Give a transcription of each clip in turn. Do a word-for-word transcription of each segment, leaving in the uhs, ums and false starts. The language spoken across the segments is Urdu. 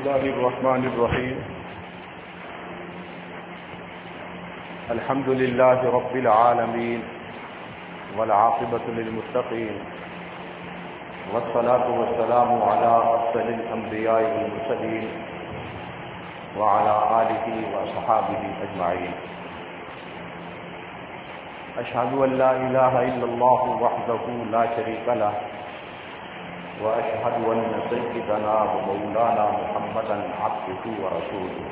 الله الرحمن الرحيم الحمد لله رب العالمين والعاقبة للمتقين والصلاة والسلام على أفضل الأنبياء والمرسلين وعلى آله وصحابه أجمعين أشهد أن لا إله إلا الله وحده لا شريك له وأشهد أن سيدنا ومولانا محمدا عبده ورسوله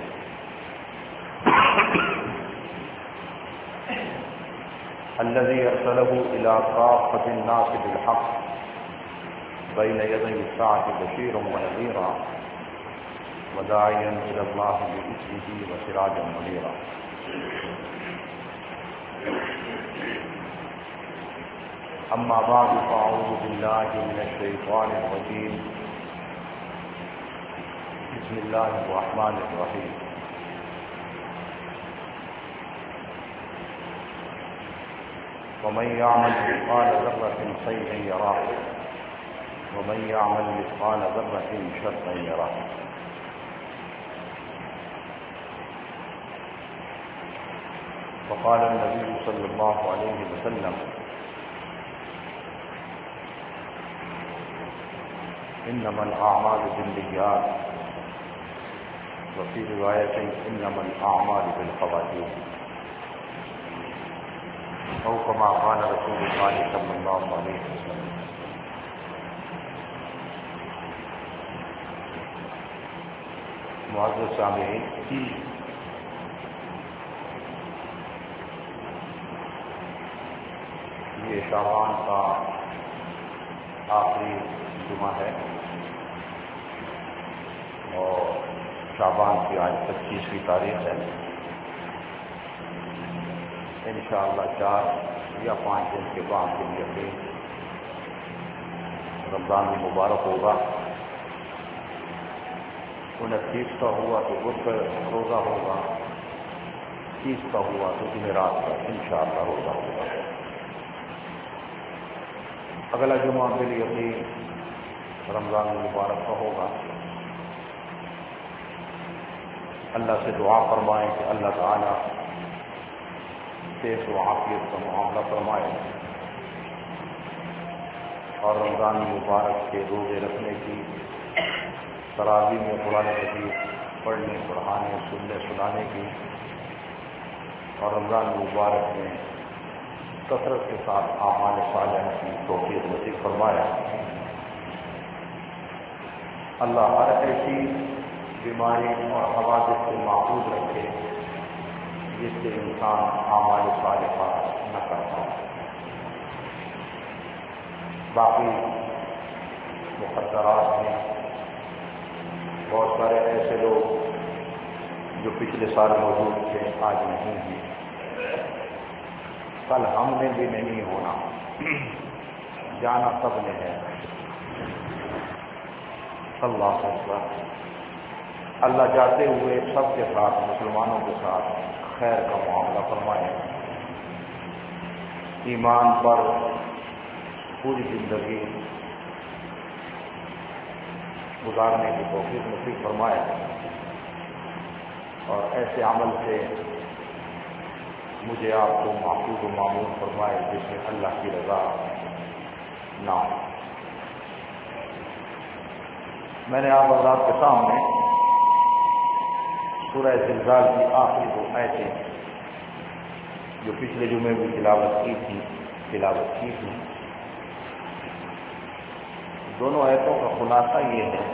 الذي أرسله إلى كافة الناس بالحق بين يدي الساعة بشيرا ونذيرا وداعيا إلى الله بإذنه وسراجا منيرا. أما بعد فأعوذ بالله من الشيطان الرجيم بسم الله الرحمن الرحيم. ومن يعمل مثقال ذرة خيرا يره ومن يعمل مثقال ذرة شرا يره. وقال النبي صلى الله عليه وسلم انما الاعمال بالنيات وفي رواية انما الاعمال بالخواتيم او كما قال رسول الله صلی اللہ علیہ وسلم. معزز سامعین، یہ شعبان کا آخری جمعہ ہے اور شعبان کی آج پچیسویں تاریخ ہے. انشاءاللہ چار یا پانچ دن کے بعد کے لیے پھر رمضان مبارک ہوگا. انتیس کا ہوا تو بدھ کا روزہ ہوگا، تیس کا ہوا تو جمعرات کا انشاءاللہ روزہ ہوگا. اگلا جمعہ بالیقین رمضان مبارک کا ہوگا. اللہ سے دعا فرمائیں کہ اللہ تعالیٰ صحت و عافیت کا معاملہ فرمائے اور رمضان مبارک کے روزے رکھنے کی، تراویح میں قرآن مجید پڑھنے، پڑھانے، سننے سنانے کی اور رمضان مبارک میں کثرت کے ساتھ اعمال صالحہ کی توفیق نصیب فرمایا. اللہ ہر ایسی بیماری اور حوادث سے محفوظ رکھے جس سے انسان اعمال صالحہ نہ کر پائے. باقی مقدرات میں بہت سارے ایسے لوگ جو پچھلے سال موجود تھے آج نہیں ہیں. کل ہم نے بھی نہیں ہونا، جانا سب نے ہے. اللہ اکبر. اللہ جاتے ہوئے سب کے ساتھ، مسلمانوں کے ساتھ خیر کا معاملہ فرمائے، ایمان پر پوری زندگی گزارنے کی توفیق نصیب فرمائے اور ایسے عمل سے مجھے آپ کو محفوظ و معمول فرمائے جس میں اللہ کی رضا نہ ہو. میں نے آپ حضرات کے سامنے سورہ زلزال کی آخری دو آیتیں جو پچھلے جمعے میں تلاوت کی تھی تلاوت کی تھی دونوں آیتوں کا خلاصہ یہ ہے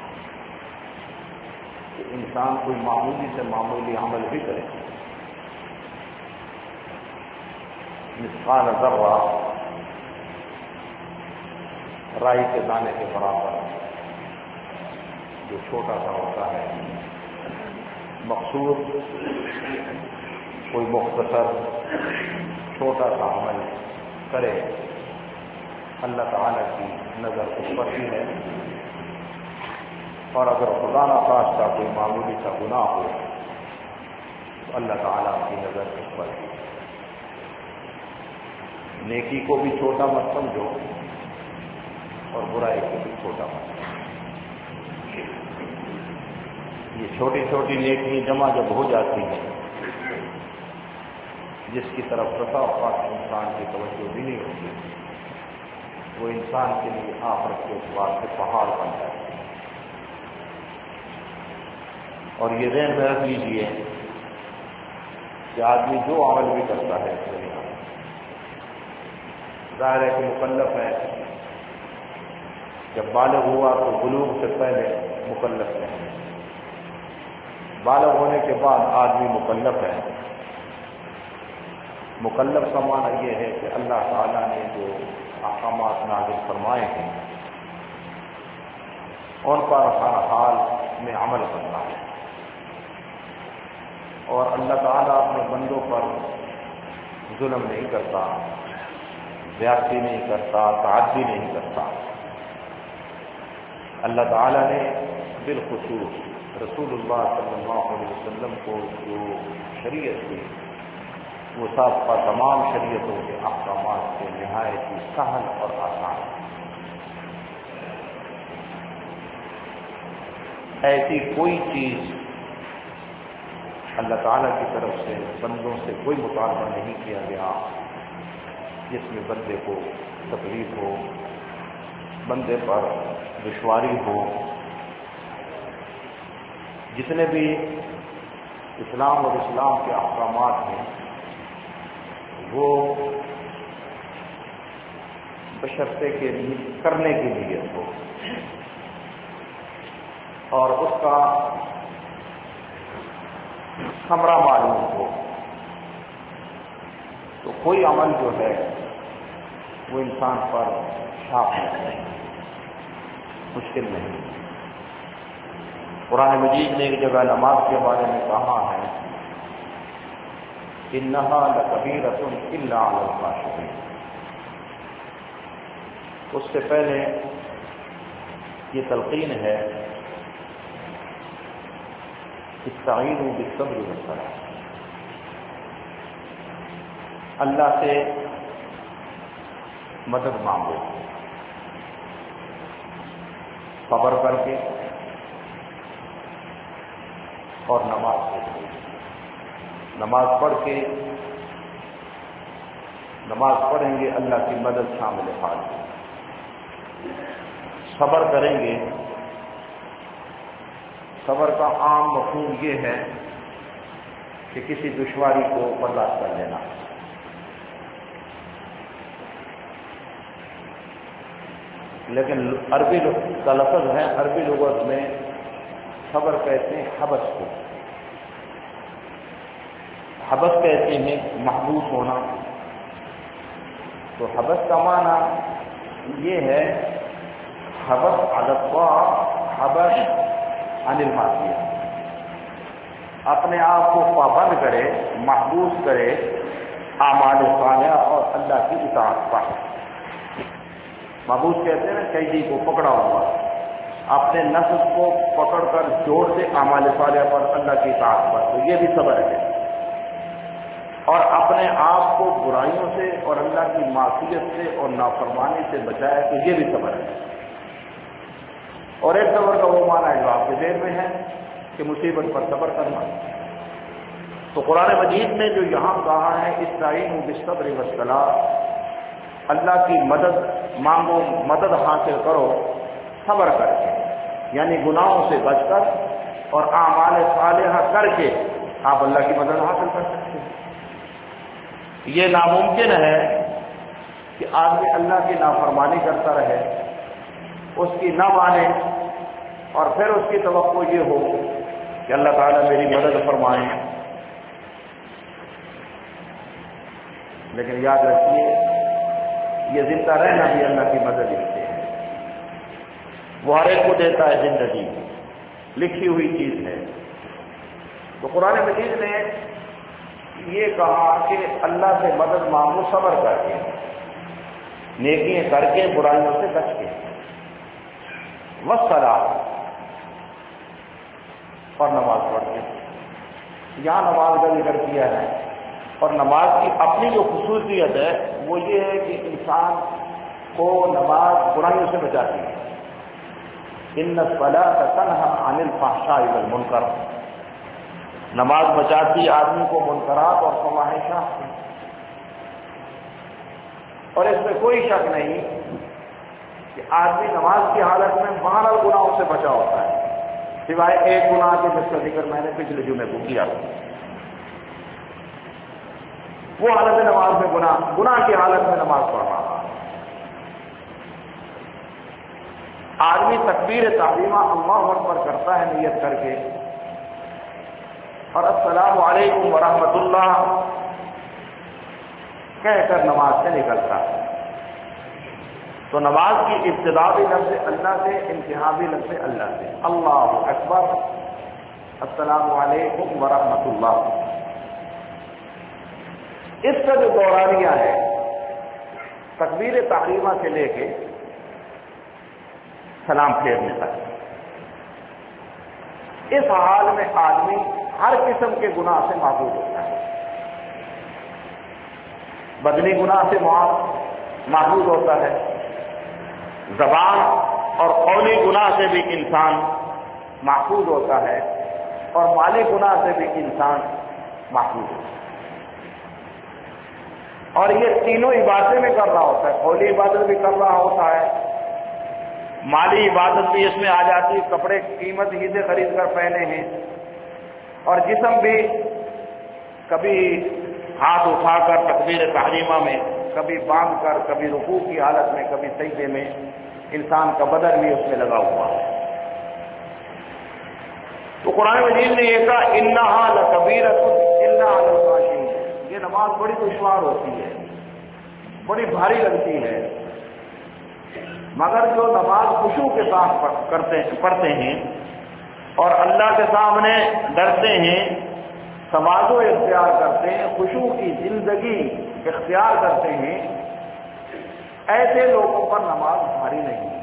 کہ انسان کوئی معمولی سے معمولی عمل بھی کرے، مثقال ذرہ رائی کے دانے کے برابر جو چھوٹا سا ہوتا ہے، مقصود کوئی مختصر چھوٹا سا عمل کرے، اللہ تعالیٰ کی نظر اس پر ہی ہے. اور اگر خدا نخواستہ کوئی معمولی سا گناہ ہو تو اللہ تعالیٰ کی نظر اس پر ہے. نیکی کو بھی چھوٹا مت سمجھو اور برائی کو بھی چھوٹا مت سمجھو. یہ چھوٹی چھوٹی نیکی جمع جب ہو جاتی ہیں، جس کی طرف بسا اوقات انسان کی توجہ بھی نہیں ہوتی، وہ انسان کے لیے آخرت کے اعتبار سے پہاڑ بن جاتی ہے۔ اور یہ ذہن میں رکھ لیجیے کہ آدمی جو عمل بھی کرتا ہے دنیا میں، ظاہر ہے کہ مکلف ہے، جب بالغ ہوا تو بلوغ سے پہلے مکلف نہیں، بالغ ہونے کے بعد آدمی مکلف ہے۔ مکلف کا معنی یہ ہے کہ اللہ تعالیٰ نے جو احکامات نازل فرمائے ہیں ان پر ہر حال میں عمل کرنا ہے، اور اللہ تعالیٰ اپنے بندوں پر ظلم نہیں کرتا، زیادتی نہیں کرتا، تعدی نہیں کرتا۔ اللہ تعالیٰ نے بالخصوص رسول اللہ صلی اللہ علیہ وسلم کو جو شریعت دی، وہ سابقہ تمام شریعتوں کے احکامات سے نہایت ہی سہل اور آسان ہے۔ ایسی کوئی چیز اللہ تعالیٰ کی طرف سے بندوں سے کوئی مطالبہ نہیں کیا گیا جس میں بندے کو تکلیف ہو، بندے پر دشواری ہو۔ جتنے بھی اسلام اور اسلام کے احکامات ہیں وہ بشرطے کے لیے کرنے کی نیت ہو اور اس کا ثمرہ معلوم ہو، تو کوئی عمل جو ہے وہ انسان پر شاق نہیں، مشکل نہیں۔ قرآن مجید نے ایک جگہ نماز کے بارے میں کہا ہے انہا لکبیرۃ الا علی الخاشعین۔ اس سے پہلے یہ تلقین ہے استعینوا بالصبر والصلاۃ، اللہ سے مدد مانگو صبر کر کے اور نماز پڑھ کے۔ نماز پڑھ کے نماز پڑھیں گے اللہ کی مدد شامل حال ہے، صبر کریں گے۔ صبر کا عام مفہوم یہ ہے کہ کسی دشواری کو برداشت کر لینا، لیکن عربی کا لفظ ہے، عربی لغت میں صبر کہتے ہیں حبس کو، حبس کہتے ہیں محبوس ہونا۔ تو حبس کا معنی یہ ہے حبس علی الطاعۃ، حبس عن المعصیہ، اپنے آپ کو پابند کرے، محبوس کرے اعمال صالحہ اور اللہ کی اطاعت پر۔ محبوس کہتے ہیں نا قیدی کو پکڑا ہوا، اپنے نفس کو پکڑ کر جوڑ دے اعمال صالحہ پر، اللہ کی اطاعت پر، تو یہ بھی صبر ہے۔ اور اپنے آپ کو برائیوں سے اور اللہ کی معصیت سے اور نافرمانی سے بچائے، تو یہ بھی صبر ہے۔ اور ایک صبر کا وہ معنی ہے جو آپ کے ذہن میں ہے کہ مصیبت پر صبر کرنا۔ تو قرآن مجید میں جو یہاں کہا ہے استعینوا بالصبر والصلاۃ، اللہ کی مدد مانگو، مدد حاصل کرو صبر کر کے، یعنی گناہوں سے بچ کر اور اعمال صالحہ کر کے آپ اللہ کی مدد حاصل کر سکتے ہیں۔ یہ ناممکن ہے کہ آدمی اللہ کی نافرمانی کرتا رہے، اس کی نہ مانے، اور پھر اس کی توقع یہ ہو کہ اللہ تعالیٰ میری مدد فرمائیں۔ لیکن یاد رکھیے یہ زندہ رہنا بھی اللہ کی مدد لیتے ہیں، وہ ہر ایک کو دیتا ہے زندگی، لکھی ہوئی چیز ہے۔ تو قرآن مجید نے یہ کہا کہ اللہ سے مدد مانگو صبر کر کے، نیکیاں کر کے، برائیوں سے بچ کے، والصلاۃ، اور نماز پڑھ کے۔ یہاں نماز کا ذکر کیا ہے، اور نماز کی اپنی جو خصوصیت ہے وہ یہ ہے کہ انسان کو نماز برائیوں سے بچاتی ہے۔ ان الصلاۃ تنہی عن الفحشاء والمنکر، نماز بچاتی ہے آدمی کو منکرات اور فواحشات سے۔ اور اس میں کوئی شک نہیں کہ آدمی نماز کی حالت میں بہرحال گناہوں سے بچا ہوتا ہے، سوائے ایک گناہ کے جس کا ذکر میں نے پچھلے جمعے کو کیا تھا۔ وہ حالت نماز میں گناہ گناہ کی حالت میں نماز پڑھ رہا ہے۔ آدمی تکبیر تحریمہ اللہ اکبر کرتا ہے نیت کر کے، اور السلام علیکم ورحمۃ اللہ کہہ کر نماز سے نکلتا ہے، تو نماز کی ابتدا بھی لفظ اللہ سے، انتہا بھی لفظ اللہ سے، اللہ اکبر السلام علیکم ورحمۃ اللہ۔ اس کا جو دورانیہ ہے تکبیر تحریمہ سے لے کے سلام پھیرنے تک، اس حال میں آدمی ہر قسم کے گناہ سے محفوظ ہوتا ہے، بدنی گناہ سے محفوظ ہوتا ہے، زبان اور قولی گناہ سے بھی انسان محفوظ ہوتا ہے، اور مالی گناہ سے بھی انسان محفوظ ہوتا ہے۔ اور یہ تینوں عبادتیں بھی کر رہا ہوتا ہے، قولی عبادت بھی کر رہا ہوتا ہے، مالی عبادت بھی اس میں آ جاتی ہے، کپڑے قیمت ہی سے خرید کر پہنے ہیں، اور جسم بھی کبھی ہاتھ اٹھا کر تکبیر تحریمہ میں، کبھی باندھ کر، کبھی رکوع کی حالت میں، کبھی سجدے میں، انسان کا بدن بھی اس میں لگا ہوا ہے۔ تو قرآن مجید نے یہ کہا انہا لکبیرۃ الا علی الخاشعین، یہ نماز بڑی دشوار ہوتی ہے، بڑی بھاری لگتی ہے، مگر جو نماز خشوع کے ساتھ کرتے پڑھتے ہیں اور اللہ کے سامنے ڈرتے ہیں، تواضع اختیار کرتے ہیں، خشوع کی زندگی اختیار کرتے ہیں، ایسے لوگوں پر نماز بھاری نہیں ہے۔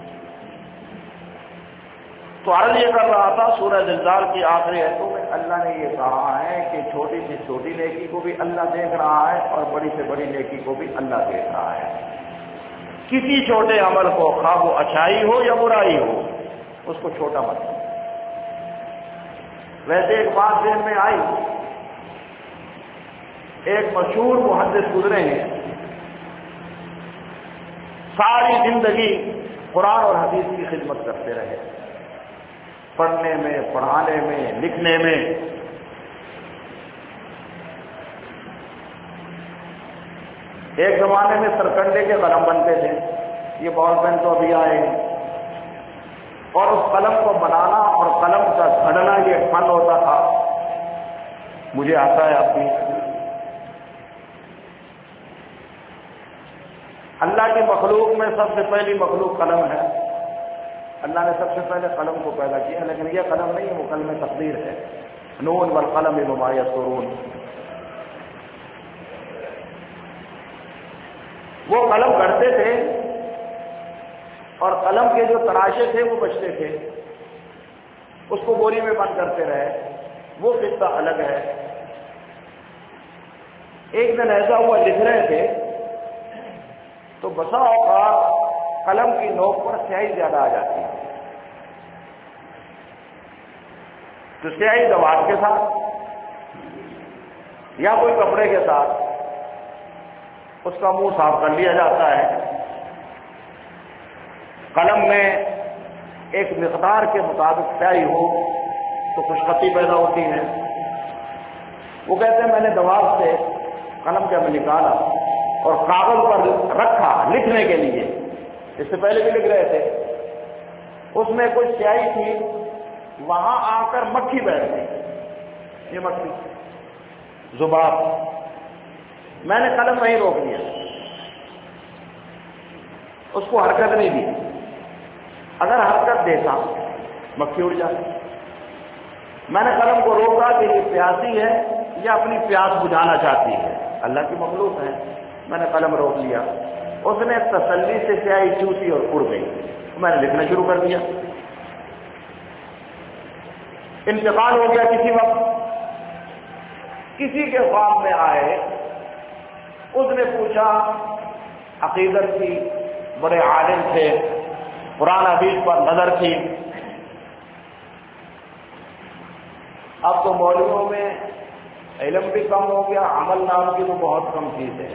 تو عرض یہ کر رہا تھا سورہ زلزال کی آخری آیتوں میں اللہ نے یہ کہا ہے کہ چھوٹی سے چھوٹی نیکی کو بھی اللہ دیکھ رہا ہے اور بڑی سے بڑی نیکی کو بھی اللہ دیکھ رہا ہے۔ کسی چھوٹے عمل کو، خواہ وہ اچھائی ہو یا برائی ہو، اس کو چھوٹا مت سمجھو۔ ویسے ایک بات ذہن میں آئی، ایک مشہور محدث گزرے ہیں، ساری زندگی قرآن اور حدیث کی خدمت کرتے رہے، پڑھنے میں، پڑھانے میں، لکھنے میں۔ ایک زمانے میں سرکنڈے کے قلم بنتے تھے، یہ بال پین تو ابھی آئے ہیں، اور اس قلم کو بنانا اور قلم کا گھڑنا یہ فن ہوتا تھا، مجھے آتا ہے آپ بھی۔ اللہ کی مخلوق میں سب سے پہلی مخلوق قلم ہے، اللہ نے سب سے پہلے قلم کو پیدا کیا، لیکن یہ قلم نہیں ہے، وہ قلم تقدیر ہے، نون والقلم وما یسطرون۔ وہ قلم کرتے تھے اور قلم کے جو تراشے تھے وہ بچتے تھے، اس کو بوری میں بند کرتے رہے، وہ قصہ الگ ہے۔ ایک دن ایسا ہوا لکھ رہے تھے تو بسا اوقات قلم کی نوک پر سیاہی زیادہ آ جاتی ہے، تو سیاہی دوات کے ساتھ یا کوئی کپڑے کے ساتھ اس کا منہ صاف کر لیا جاتا ہے۔ قلم میں ایک مقدار کے مطابق سیاہی ہو تو خوشخطی پیدا ہوتی ہے۔ وہ کہتے ہیں میں نے دوات سے قلم جب نکالا اور کاغذ پر رکھا لکھنے کے لیے، اس سے پہلے بھی لکھ رہے تھے، اس میں کچھ سیاہی تھی، وہاں آ کر مکھی بیٹھ گئی، یہ مکھی ذباب، میں نے قلم نہیں روک دیا، اس کو حرکت نہیں دی، اگر حرکت دیتا مکھی اڑ جاتی۔ میں نے قلم کو روکا کہ یہ پیاسی ہے یا اپنی پیاس بجھانا چاہتی ہے، اللہ کی مخلوق ہے، میں نے قلم روک لیا، اس نے تسلی سے سیاہی چوسی اور اڑ گئی، میں نے لکھنا شروع کر دیا۔ انتقال ہو گیا کسی وقت، کسی کے خواب میں آئے، اس نے پوچھا، عقیدت کی، بڑے عالم تھے، قرآن حدیث پر نظر تھی۔ اب تو مولویوں میں علم بھی کم ہو گیا، عمل نام کی تو بہت کم چیز ہے۔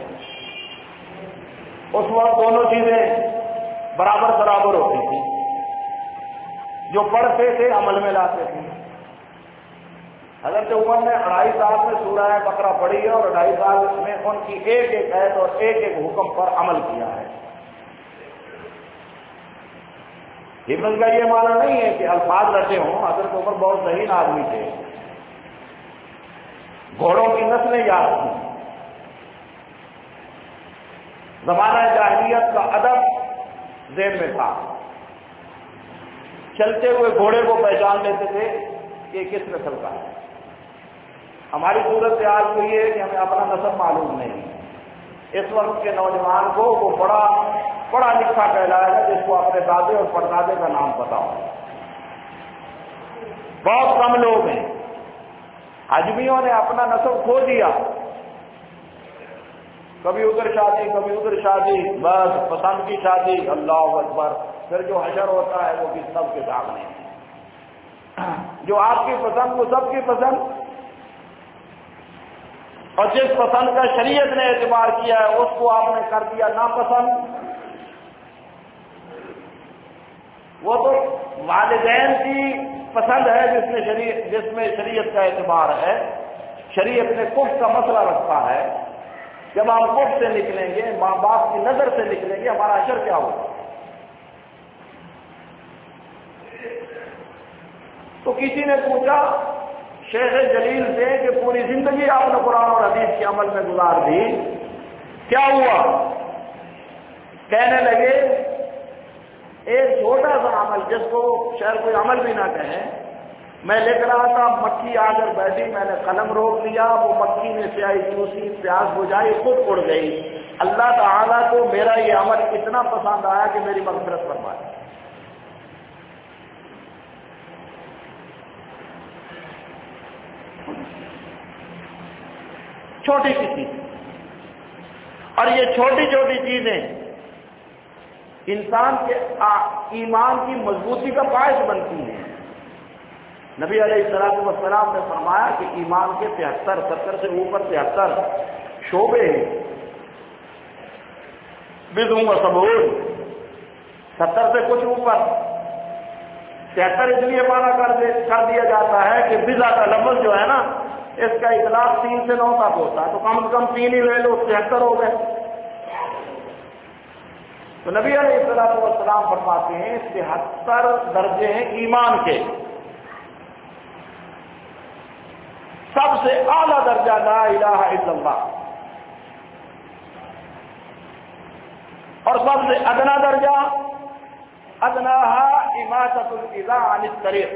اس وقت دونوں چیزیں برابر برابر ہوتی تھی، جو پڑھتے تھے عمل میں لاتے تھے۔ حضرت عمر نے اڑھائی سال میں سورہ بقرہ پڑھی ہے اور اڑھائی سال میں ان کی ایک ایک آیت اور ایک ایک حکم پر عمل کیا ہے۔ حفظ کا یہ معنی نہیں ہے کہ الفاظ رٹے ہوں، حضرت عمر بہت ذہین آدمی تھے، گھوڑوں کی نسلیں یاد تھیں، زمانہ جاہلیت کا ادب ذہن میں تھا، چلتے ہوئے گھوڑے کو پہچان لیتے تھے کہ کس نسل کا ہے۔ ہماری صورت حال تو یہ ہے کہ ہمیں اپنا نسب معلوم نہیں، اس وقت کے نوجوان کو وہ بڑا بڑا لکھا کہلائے گا جس کو اپنے دادے اور پردادے کا نام پتا ہو۔ بہت کم لوگ ہیں، اجمیوں نے اپنا نسب کھو دیا، کبھی ادھر شادی کبھی ادھر شادی، بس پسند کی شادی، اللہ اکبر، پھر جو حشر ہوتا ہے وہ بھی سب کے سامنے ہے۔ جو آپ کی پسند وہ سب کی پسند، اور جس پسند کا شریعت نے اعتبار کیا ہے اس کو آپ نے کر دیا ناپسند۔ وہ تو والدین کی پسند ہے جس میں شریعت جس میں شریعت کا اعتبار ہے۔ شریعت نے کفر کا مسئلہ رکھا ہے، جب ہم کفر سے نکلیں گے، ماں باپ کی نظر سے نکلیں گے، ہمارا حشر کیا ہوگا؟ تو کسی نے پوچھا شیخ جلیل سے کہ پوری زندگی آپ نے قرآن اور حدیث کے عمل میں گزار دی، کیا ہوا؟ کہنے لگے ایک چھوٹا سا عمل جس کو شاید کوئی عمل بھی نہ کہیں، میں لکھ رہا تھا، مکھی آ کر بیٹھی، میں نے قلم روک لیا، وہ مکھی نے سیاہی چوسی، پیاس بجھائی، خود اڑ گئی۔ اللہ تعالیٰ کو میرا یہ عمل اتنا پسند آیا کہ میری مغفرت فرمائے۔ چھوٹی سی چیز، اور یہ چھوٹی چھوٹی چیزیں انسان کے ایمان کی مضبوطی کا باعث بنتی ہیں۔ نبی علیہ الصلوۃ والسلام نے فرمایا کہ ایمان کے تہتر ستر سے اوپر تہتر شعبے ہیں، بدعوں و سبعون، ستر سے کچھ اوپر، تہتر اس لیے مانا کر دیا جاتا ہے کہ بضع کا لفظ جو ہے نا، اس کا اطلاق تین سے نو تک ہوتا ہے، تو کم از کم تین ہی لے لو، تہتر ہو گئے۔ تو نبی علیہ الصلوۃ والسلام فرماتے ہیں تہتر درجے ہیں ایمان کے، سب سے اعلیٰ درجہ لا الہ الا اللہ، اور سب سے ادنا درجہ ادناہا اماطۃ الاذى عن الطریق،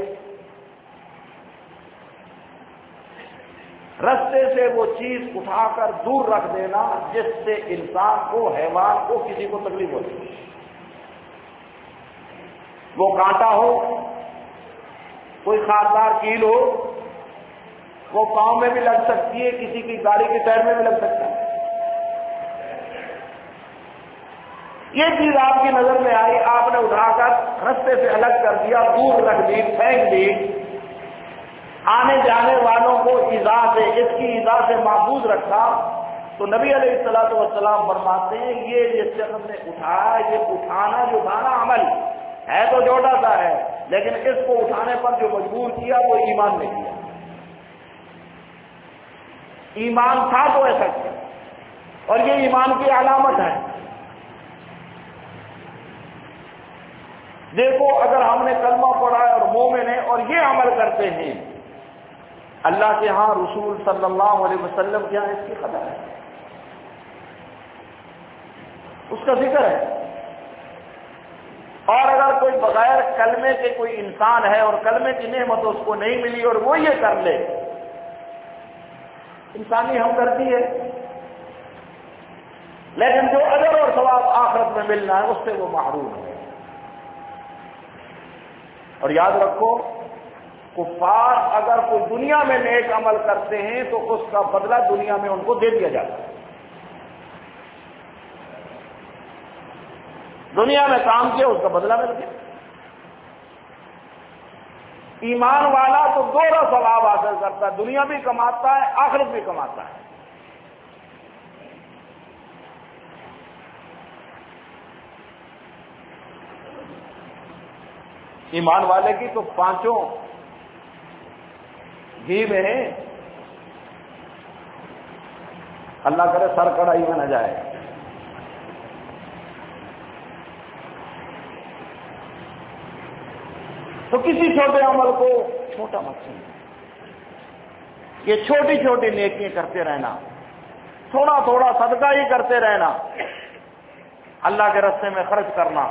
رستے سے وہ چیز اٹھا کر دور رکھ دینا جس سے انسان کو، حیوان کو، کسی کو تکلیف ہوتی ہے۔ وہ کانٹا ہو، کوئی خاردار کیل ہو، وہ پاؤں میں بھی لگ سکتی ہے، کسی کی گاڑی کے ٹائر میں بھی لگ سکتی ہے۔ یہ چیز آپ کی نظر میں آئی، آپ نے اٹھا کر رستے سے الگ کر دیا، دور رکھ دی، پھینک دی، آنے جانے والوں کو ایذا سے، اس کی ایذا سے محفوظ رکھا، تو نبی علیہ الصلوۃ والسلام فرماتے ہیں یہ جس شخص نے اٹھایا، یہ اٹھانا جو اٹھانا عمل ہے تو چھوٹا سا ہے، لیکن اس کو اٹھانے پر جو مجبور کیا وہ ایمان نے کیا۔ ایمان تھا تو ایسا کیا، اور یہ ایمان کی علامت ہے۔ دیکھو اگر ہم نے کلمہ پڑھا ہے اور مومن ہیں اور یہ عمل کرتے ہیں، اللہ کے ہاں، رسول صلی اللہ علیہ وسلم کے ہاں اس کی قدر ہے، اس کا ذکر ہے۔ اور اگر کوئی بغیر کلمے کے کوئی انسان ہے اور کلمے کی نعمت اس کو نہیں ملی اور وہ یہ کر لے، انسانی ہمدردی ہے، لیکن جو اجر اور ثواب آخرت میں ملنا ہے اس سے وہ محروم ہے۔ اور یاد رکھو، کفار اگر کوئی دنیا میں نیک عمل کرتے ہیں تو اس کا بدلہ دنیا میں ان کو دے دیا جاتا ہے، دنیا میں کام کیا اس کا بدلہ مل گیا۔ ایمان والا تو دوہرا ثواب حاصل کرتا ہے، دنیا بھی کماتا ہے، آخرت بھی کماتا ہے۔ ایمان والے کی تو پانچوں گھی میں ہے، اللہ کرے سر کڑائی میں نہ جائے۔ تو کسی چھوٹے عمل کو چھوٹا مت سمجھیں، یہ چھوٹی چھوٹی نیکیاں کرتے رہنا، تھوڑا تھوڑا صدقہ ہی کرتے رہنا، اللہ کے راستے میں خرچ کرنا،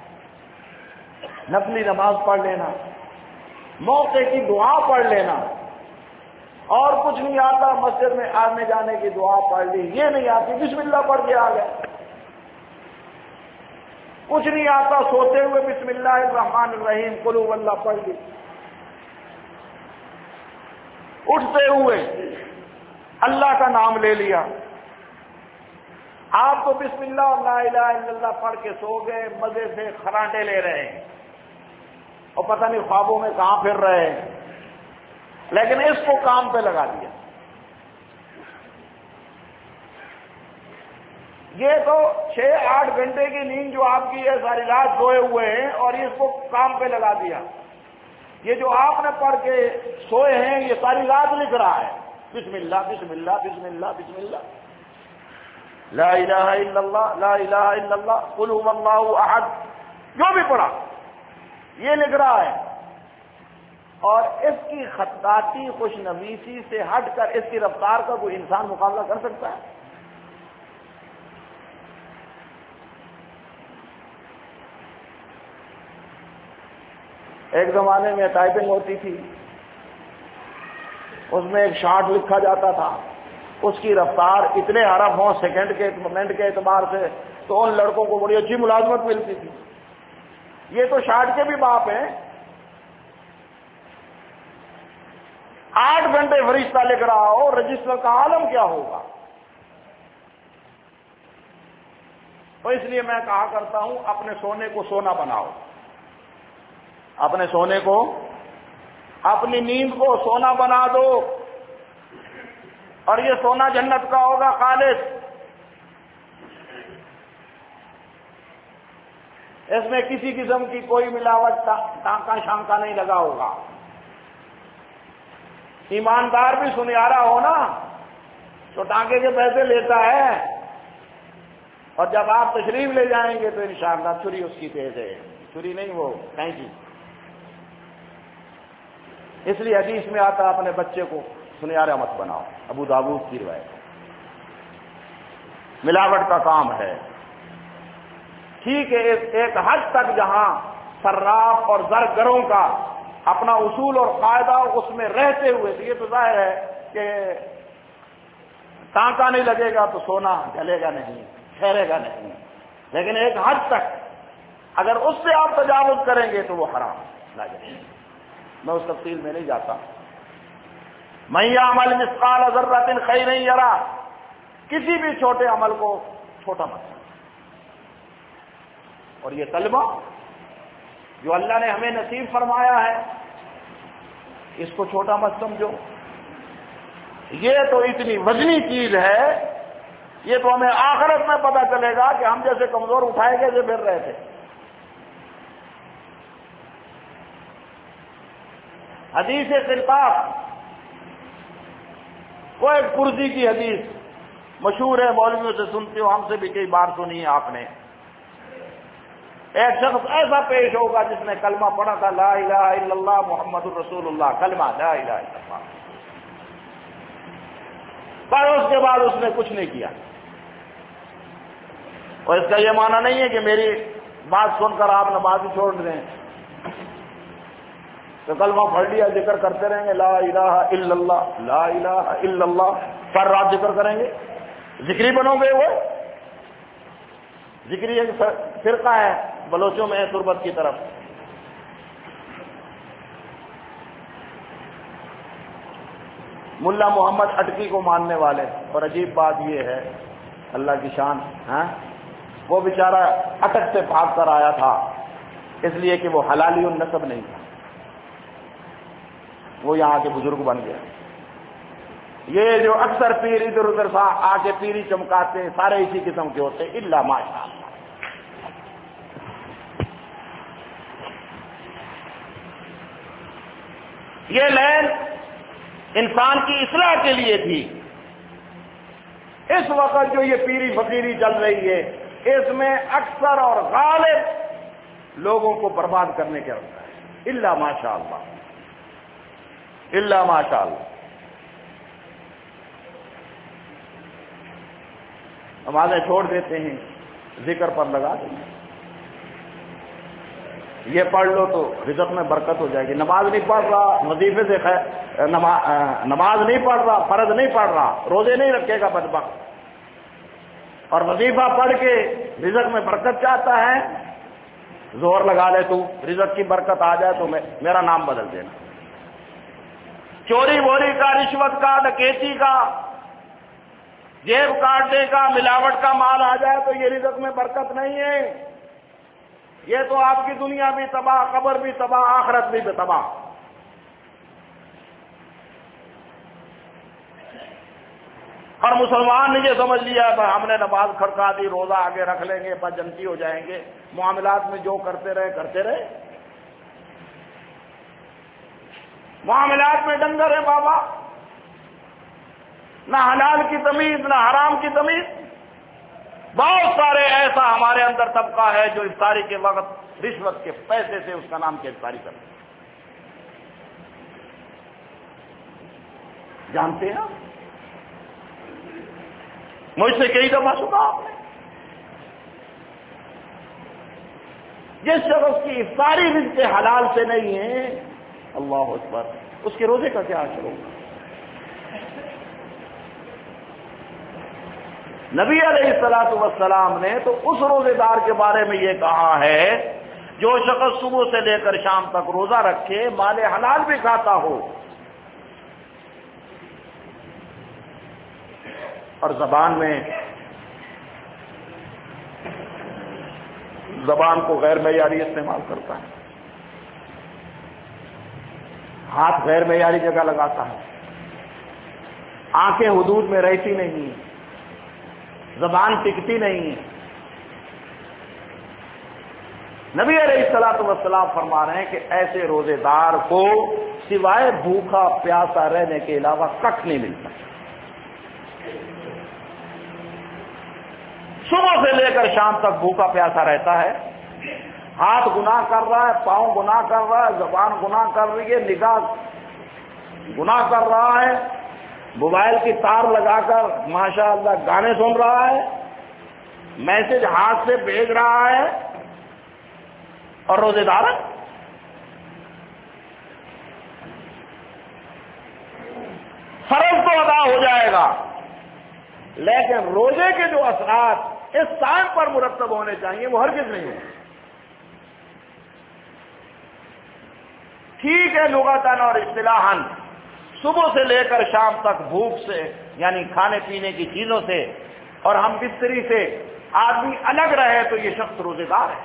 نفلی نماز پڑھ لینا، موقع کی دعا پڑھ لینا، اور کچھ نہیں آتا مسجد میں آنے جانے کی دعا پڑھ لی، یہ نہیں آتی بسم اللہ پڑھ کے آ گئے، کچھ نہیں آتا سوتے ہوئے بسم اللہ الرحمن الرحیم قل هو اللہ پڑھ لی، اٹھتے ہوئے اللہ کا نام لے لیا۔ آپ تو بسم اللہ اور لا الہ الا اللہ پڑھ کے سو گئے، مزے سے خراٹے لے رہے ہیں اور پتہ نہیں خوابوں میں کہاں پھر رہے ہیں، لیکن اس کو کام پہ لگا دیا۔ یہ تو چھ آٹھ گھنٹے کی نیند جو آپ کی ہے، ساری رات سوئے ہوئے ہیں اور اس کو کام پہ لگا دیا۔ یہ جو آپ نے پڑھ کے سوئے ہیں یہ ساری رات لکھ رہا ہے بسم اللہ بسم اللہ بسم اللہ بسم اللہ لا الہ الا اللہ لا الہ الا اللہ قل هو اللہ احد، جو بھی پڑھا یہ لکھ رہا ہے، اور اس کی خطاطی خوش نویسی سے ہٹ کر اس کی رفتار کا کوئی انسان مقابلہ کر سکتا ہے؟ ایک زمانے میں ٹائپنگ ہوتی تھی، اس میں ایک شارٹ لکھا جاتا تھا، اس کی رفتار اتنے حرف ہوں سیکنڈ کے منٹ کے اعتبار سے تو ان لڑکوں کو بڑی اچھی ملازمت ملتی تھی۔ یہ تو شارٹ کے بھی باپ ہیں، آٹھ گھنٹے فرشتہ لکھ رہا ہو، رجسٹر کا عالم کیا ہوگا؟ تو اس لیے میں کہا کرتا ہوں اپنے سونے کو سونا بناؤ، اپنے سونے کو اپنی نیند کو سونا بنا دو، اور یہ سونا جنت کا ہوگا خالص، اس میں کسی قسم کی کوئی ملاوٹ ٹانکا شانکا نہیں لگا ہوگا۔ ایماندار بھی سنیارا ہو نا تو ٹانکے کے پیسے لیتا ہے، اور جب آپ تشریف لے جائیں گے تو انشاءاللہ چھری اس کی تیز ہے، چھری نہیں وہ کینچی۔ اس لیے حدیث میں آتا اپنے بچے کو سنیارا مت بناؤ، ابو داؤد کی روایت۔ ملاوٹ کا کام ہے، ٹھیک ہے ایک حد تک جہاں صراف اور زرگروں کا اپنا اصول اور قاعدہ اس میں رہتے ہوئے، تو یہ تو ظاہر ہے کہ ٹانکا نہیں لگے گا تو سونا جلے گا نہیں، ٹھہرے گا نہیں، لیکن ایک حد تک اگر اس سے آپ تجاوز کریں گے تو وہ حرام لگے۔ میں اس تفصیل میں نہیں جاتا۔ من یعمل مثقال ذرۃ خیرا یرہ، کسی بھی چھوٹے عمل کو چھوٹا مت سمجھو، اور یہ کلمہ جو اللہ نے ہمیں نصیب فرمایا ہے اس کو چھوٹا مت سمجھو، یہ تو اتنی وزنی چیز ہے، یہ تو ہمیں آخرت میں پتہ چلے گا کہ ہم جیسے کمزور اٹھائے گئے جو پھر رہے تھے۔ حدیث قرطاس، وہ ایک پرزی کی حدیث مشہور ہے، مولویوں سے سنتے ہو، ہم سے بھی کئی بار سنی ہے آپ نے۔ ایک شخص ایسا پیش ہوگا جس نے کلمہ پڑھا تھا لا الہ الا اللہ محمد الرسول اللہ، کلمہ لا الہ الا اللہ، پر اس کے بعد اس نے کچھ نہیں کیا۔ اور اس کا یہ معنی نہیں ہے کہ میری بات سن کر آپ نماز چھوڑ دیں، تو کلمہ پڑھ لیا ذکر کرتے رہیں گے لا الہ الا اللہ لا الہ الا اللہ، پر رات ذکر کریں گے، ذکری بنو گے؟ وہ ذکری ایک فرقہ ہے بلوچوں میں تربت کی طرف، ملا محمد اٹکی کو ماننے والے، اور عجیب بات یہ ہے اللہ کی شان، ہاں وہ بیچارہ اٹک سے بھاگ کر آیا تھا، اس لیے کہ وہ حلالی النسب نہیں تھا، وہ یہاں کے بزرگ بن گیا۔ یہ جو اکثر پیر ادھر ادھر سا آ کے پیری چمکاتے ہیں سارے اسی قسم کے ہوتے ہیں، الا ماشاء اللہ۔ یہ لین انسان کی اصلاح کے لیے تھی۔ اس وقت جو یہ پیری فقیری چل رہی ہے، اس میں اکثر اور غالب لوگوں کو برباد کرنے کے رہتا ہے، الا ماشاء اللہ، الا ماشاء اللہ۔ نمازیں چھوڑ دیتے ہیں، ذکر پر لگا دیں گے، یہ پڑھ لو تو رزق میں برکت ہو جائے گی۔ نماز نہیں پڑھ رہا، وظیفے سے خیر نماز نہیں پڑھ رہا، فرض نہیں پڑھ رہا، روزے نہیں رکھے گا بدبخت، اور وظیفہ پڑھ کے رزق میں برکت چاہتا ہے، زور لگا لے تو رزق کی برکت آ جائے تو میرا نام بدل دینا۔ چوری ووری کا، رشوت کا، ڈکیتی کا، جیب کاٹنے کا، ملاوٹ کا مال آ جائے تو یہ رزق میں برکت نہیں ہے، یہ تو آپ کی دنیا بھی تباہ، قبر بھی تباہ، آخرت بھی تباہ۔ اور مسلمان نے یہ سمجھ لیا ہے ہم نے نماز کھڑکا دی، روزہ آگے رکھ لیں گے، بس جنتی ہو جائیں گے، معاملات میں جو کرتے رہے کرتے رہے، معاملات میں ڈنگر ہے بابا، نہ حلال کی تمیز نہ حرام کی تمیز۔ بہت سارے ایسا ہمارے اندر طبقہ ہے جو افطاری کے وقت رشوت کے پیسے سے اس کا نام کی افطاری کرتے ہیں، جانتے ہیں؟ مجھ سے کئی دفعہ سنا آپ نے، جس شخص کی افطاری رزق حلال سے نہیں ہے، اللہ اکبر، اس کے روزے کا کیا اثر ہوگا؟ نبی علیہ الصلوۃ والسلام نے تو اس روزے دار کے بارے میں یہ کہا ہے جو شخص صبح سے لے کر شام تک روزہ رکھے، مال حلال بھی کھاتا ہو اور زبان میں زبان کو غیر معیاری استعمال کرتا ہے، ہاتھ غیر معیاری جگہ لگاتا ہے، آنکھیں حدود میں رہتی نہیں، زبان ٹکتی نہیں۔ نبی علیہ الصلوۃ والسلام فرما رہے ہیں کہ ایسے روزے دار کو سوائے بھوکا پیاسا رہنے کے علاوہ کچھ نہیں ملتا۔ صبح سے لے کر شام تک بھوکا پیاسا رہتا ہے، ہاتھ گناہ کر رہا ہے، پاؤں گناہ کر رہا ہے، زبان گناہ کر رہی ہے، نگاہ گناہ کر رہا ہے، موبائل کی تار لگا کر ماشاء اللہ گانے سن رہا ہے، میسج ہاتھ سے بھیج رہا ہے، اور روزے دار ہے۔ فرض تو ادا ہو جائے گا، لیکن روزے کے جو اثرات اس ٹائم پر مرتب ہونے چاہیے وہ ہرگز نہیں ہوں۔ ٹھیک ہے لغتاً اور اصطلاحاً صبح سے لے کر شام تک بھوک سے یعنی کھانے پینے کی چیزوں سے اور ہم بستری سے آدمی الگ رہے تو یہ شخص روزے دار ہے،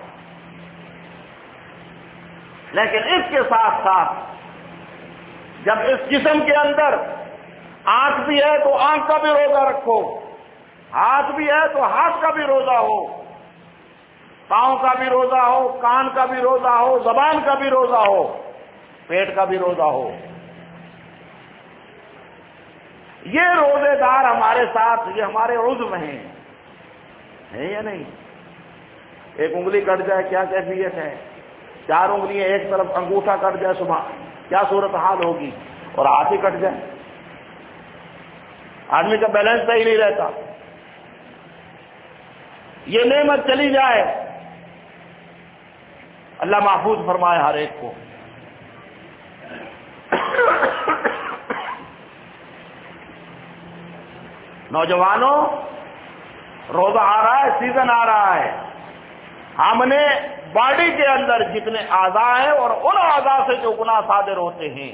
لیکن اس کے ساتھ ساتھ جب اس جسم کے اندر آنکھ بھی ہے تو آنکھ کا بھی روزہ رکھو، ہاتھ بھی ہے تو ہاتھ کا بھی روزہ ہو، پاؤں کا بھی روزہ ہو، کان کا بھی روزہ ہو، زبان کا بھی روزہ ہو، پیٹ کا بھی روزہ ہو۔ یہ روزے دار ہمارے ساتھ، یہ ہمارے عضو ہیں، ہے یا نہیں؟ ایک انگلی کٹ جائے کیا کیفیت ہے، چار انگلیاں ایک طرف انگوٹھا کٹ جائے صبح کیا صورت حال ہوگی، اور ہاتھ ہی کٹ جائے، آدمی کا بیلنس صحیح نہیں رہتا۔ یہ نعمت چلی جائے، اللہ محفوظ فرمائے ہر ایک کو۔ نوجوانوں، روزہ آ رہا ہے، سیزن آ رہا ہے، ہم نے باڈی کے اندر جتنے اعضاء ہیں اور ان اعضاء سے جو گناہ صادر ہوتے ہیں،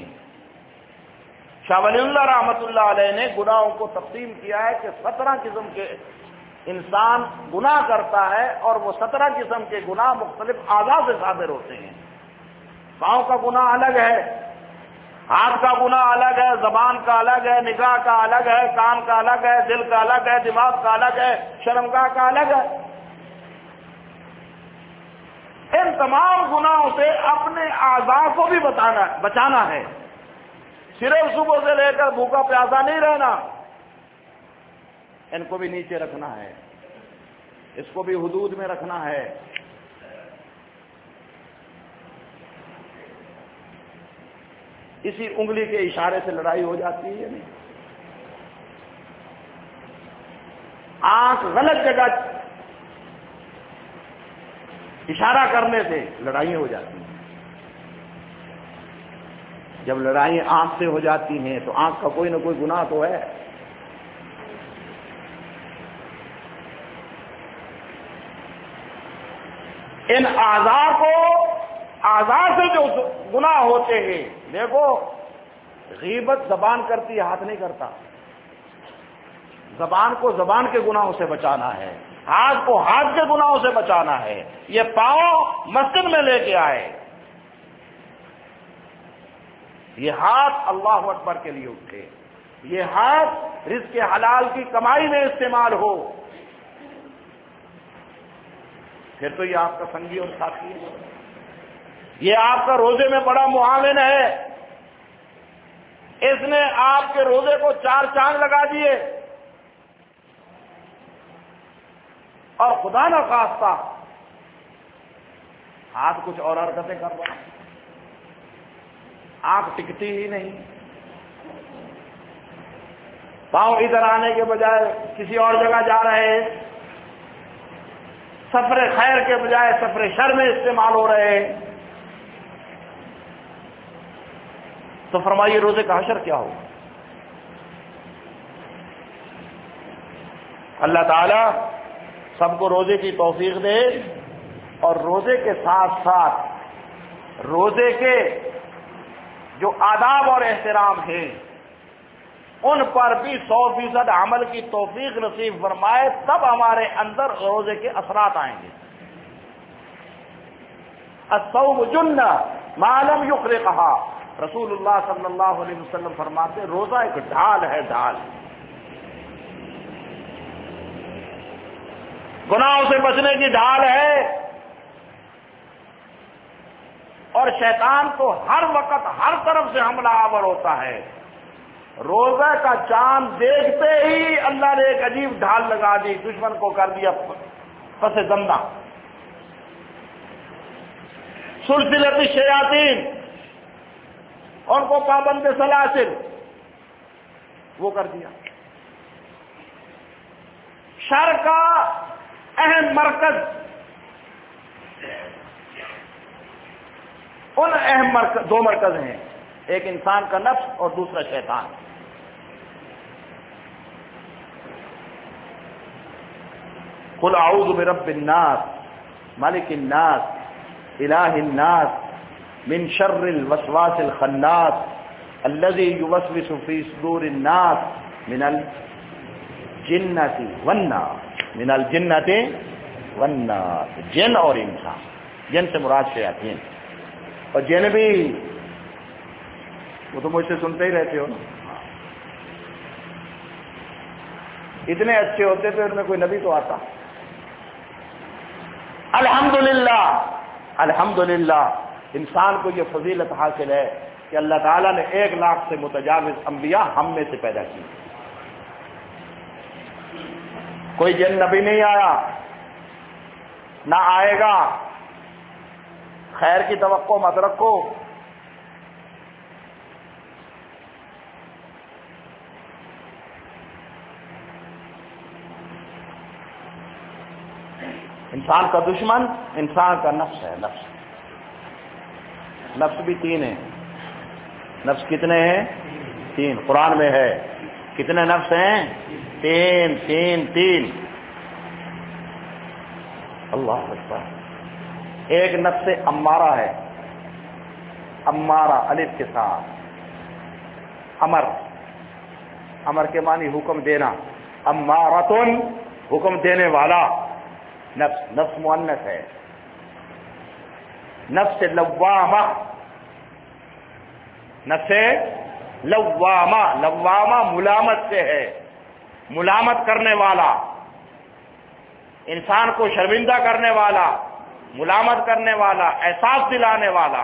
شاہ ولی اللہ رحمۃ اللہ علیہ نے گناہوں کو تقسیم کیا ہے کہ سترہ قسم کے انسان گناہ کرتا ہے اور وہ سترہ قسم کے گناہ مختلف اعضاء سے صادر ہوتے ہیں. پاؤں کا گناہ الگ ہے، ہاتھ کا گناہ الگ ہے، زبان کا الگ ہے، نگاہ کا الگ ہے، کان کا الگ ہے، دل کا الگ ہے، دماغ کا الگ ہے، شرمگاہ کا الگ ہے. ان تمام گناہوں سے اپنے اعضاء کو بھی بچانا بچانا ہے. صرف صبح سے لے کر بھوکا پیاسا نہیں رہنا، ان کو بھی نیچے رکھنا ہے، اس کو بھی حدود میں رکھنا ہے. اسی انگلی کے اشارے سے لڑائی ہو جاتی ہے یا نہیں؟ آنکھ غلط جگہ اشارہ کرنے سے لڑائیاں ہو جاتی ہیں. جب لڑائیاں آنکھ سے ہو جاتی ہیں تو آنکھ کا کوئی نہ کوئی گناہ تو ہے. ان اعضاء کو اعضاء سے جو گناہ ہوتے ہیں، دیکھو غیبت زبان کرتی ہے، ہاتھ نہیں کرتا. زبان کو زبان کے گناہوں سے بچانا ہے، ہاتھ کو ہاتھ کے گناہوں سے بچانا ہے. یہ پاؤں مسجد میں لے کے آئے، یہ ہاتھ اللہ اکبر کے لیے اٹھے، یہ ہاتھ رزق حلال کی کمائی میں استعمال ہو، پھر تو یہ آپ کا سنگی اور ساتھی ہے، یہ آپ کا روزے میں بڑا معاون ہے. اس نے آپ کے روزے کو چار چاند لگا دیے، اور خدا نہ خواستہ ہاتھ کچھ اور حرکتیں کر رہا، آنکھ ٹکتی ہی نہیں، پاؤں ادھر آنے کے بجائے کسی اور جگہ جا رہے ہیں، سفر خیر کے بجائے سفر شر میں استعمال ہو رہے ہیں. تو فرمائیے روزے کا حشر کیا ہوگا؟ اللہ تعالی سب کو روزے کی توفیق دے، اور روزے کے ساتھ ساتھ روزے کے جو آداب اور احترام ہیں ان پر بھی سو فیصد عمل کی توفیق نصیب فرمائے، تب ہمارے اندر روزے کے اثرات آئیں گے. الصوم جنہ ما لم یخرقھا، رسول اللہ صلی اللہ علیہ وسلم فرماتے روزہ ایک ڈھال ہے، ڈھال. گناہوں سے بچنے کی ڈھال ہے، اور شیطان کو ہر وقت ہر طرف سے حملہ آور ہوتا ہے. روزہ کا چاند دیکھتے ہی اللہ نے ایک عجیب ڈھال لگا دی، دشمن کو کر دیا پس زندہ. سلسلۃ الشیاطین، ان کو پابند سلاسل وہ کر دیا. شر کا اہم مرکز، ان اہم مرکز دو مرکز ہیں، ایک انسان کا نفس اور دوسرا شیطان. قل اعوذ برب الناس ملک الناس الہ الناس من شر الوسواس الخناس الذي يوسوس في صدور الناس من الجنة والناس. من الجنة والناس، جن اور انسان. جن سے مراد شیاطین، اور جن بھی وہ تو مجھ سے سنتے ہی رہتے ہو نا. اتنے اچھے ہوتے تو ان میں کوئی نبی تو آتا. الحمدللہ الحمدللہ انسان کو یہ فضیلت حاصل ہے کہ اللہ تعالیٰ نے ایک لاکھ سے متجاوز انبیاء ہم میں سے پیدا کی. کوئی جن نبی نہیں آیا، نہ آئے گا. خیر کی توقع مت رکھو. انسان کا دشمن انسان کا نفس ہے. نفس نفس بھی تین ہیں. نفس کتنے ہیں؟ تین. قرآن میں ہے کتنے نفس ہیں؟ تین تین تین. اللہ اکبر. ایک نفس امارہ ہے، امارہ الف کے ساتھ. امر، امر کے معنی حکم دینا. امارتن حکم دینے والا نفس، نفس مؤنث ہے، نفس لوامہ، نفس لوامہ، لوامہ ملامت سے ہے، ملامت کرنے والا، انسان کو شرمندہ کرنے والا، ملامت کرنے والا، احساس دلانے والا۔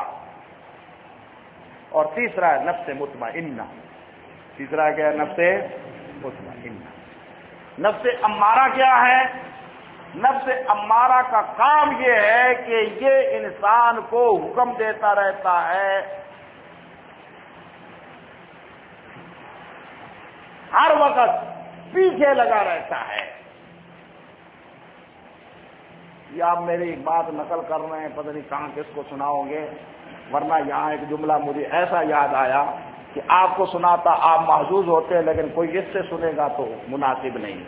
اور تیسرا ہے نفس مطمئنہ، تیسرا کیا ہے؟ نفس مطمئنہ۔ نفس امارہ کیا ہے؟ نفس امارہ کا کام یہ ہے کہ یہ انسان کو حکم دیتا رہتا ہے، ہر وقت پیچھے لگا رہتا ہے۔ یہ آپ میری بات نقل کر رہے ہیں، پتہ نہیں کہاں کس کو سناؤ گے، ورنہ یہاں ایک جملہ مجھے ایسا یاد آیا کہ آپ کو سناتا آپ محظوظ ہوتے ہیں، لیکن کوئی اس سے سنے گا تو مناسب نہیں۔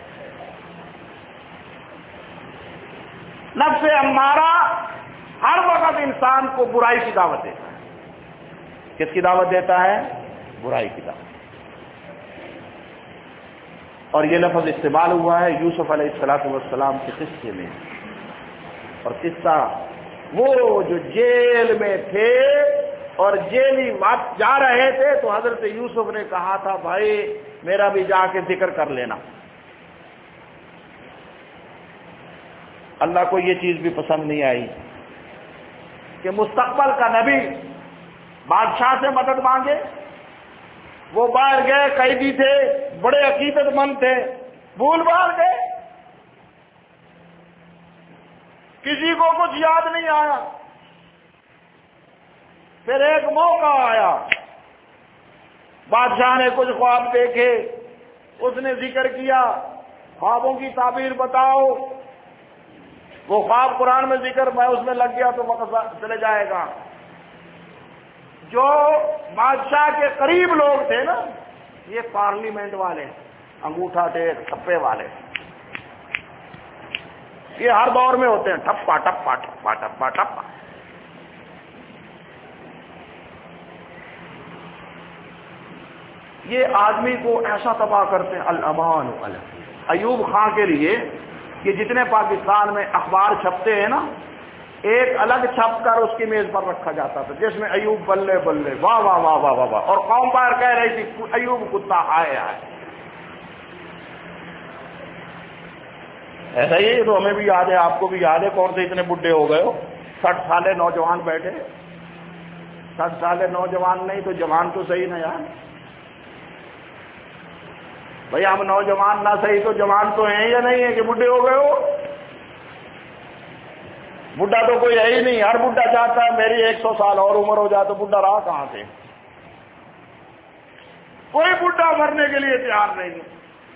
نفس امارہ ہر وقت انسان کو برائی کی دعوت دیتا ہے۔ کس کی دعوت دیتا ہے؟ برائی کی دعوت۔ اور یہ لفظ استعمال ہوا ہے یوسف علیہ الصلوۃ والسلام کے قصے میں، اور قصہ وہ جو جیل میں تھے اور جیلی واپس جا رہے تھے تو حضرت یوسف نے کہا تھا بھائی میرا بھی جا کے ذکر کر لینا۔ اللہ کو یہ چیز بھی پسند نہیں آئی کہ مستقبل کا نبی بادشاہ سے مدد مانگے۔ وہ باہر گئے، قیدی تھے، بڑے عقیدت مند تھے، بھول بھال گئے، کسی کو کچھ یاد نہیں آیا۔ پھر ایک موقع آیا، بادشاہ نے کچھ خواب دیکھے، اس نے ذکر کیا، خوابوں کی تعبیر بتاؤ۔ وہ خواب قرآن میں ذکر، میں اس میں لگ گیا تو وقت چلے جائے گا۔ جو بادشاہ کے قریب لوگ تھے نا، یہ پارلیمنٹ والے، انگوٹھا ٹیک ٹھپے والے، یہ ہر دور میں ہوتے ہیں، ٹھپا ٹپا ٹپا ٹپا ٹپا۔ یہ آدمی کو ایسا تباہ کرتے ہیں۔ الامان ایوب خان کے لیے یہ جتنے پاکستان میں اخبار چھپتے ہیں نا، ایک الگ چھپ کر اس کی میز پر رکھا جاتا تھا جس میں ایوب بلے بلے واہ واہ واہ واہ واہ واہ، اور قوم باہر کہہ رہی تھی ایوب کتا آئے آئے۔ ایسا ہی تو ہمیں بھی یاد ہے، آپ کو بھی یاد ہے، کون سے اتنے بڈھے ہو گئے ہو، سٹھ سالے نوجوان بیٹھے، سٹھ سالے نوجوان نہیں تو جوان تو صحیح نا یار، بھئی ہم نوجوان نہ صحیح تو جوان تو ہیں یا نہیں ہے کہ بڈھے ہو گئے ہو؟ بڈھا تو کوئی ہے ہی نہیں، ہر بڈھا چاہتا ہے میری ایک سو سال اور عمر ہو جائے، تو بڈھا رہا کہاں سے؟ کوئی بڈھا مرنے کے لیے تیار نہیں ہے۔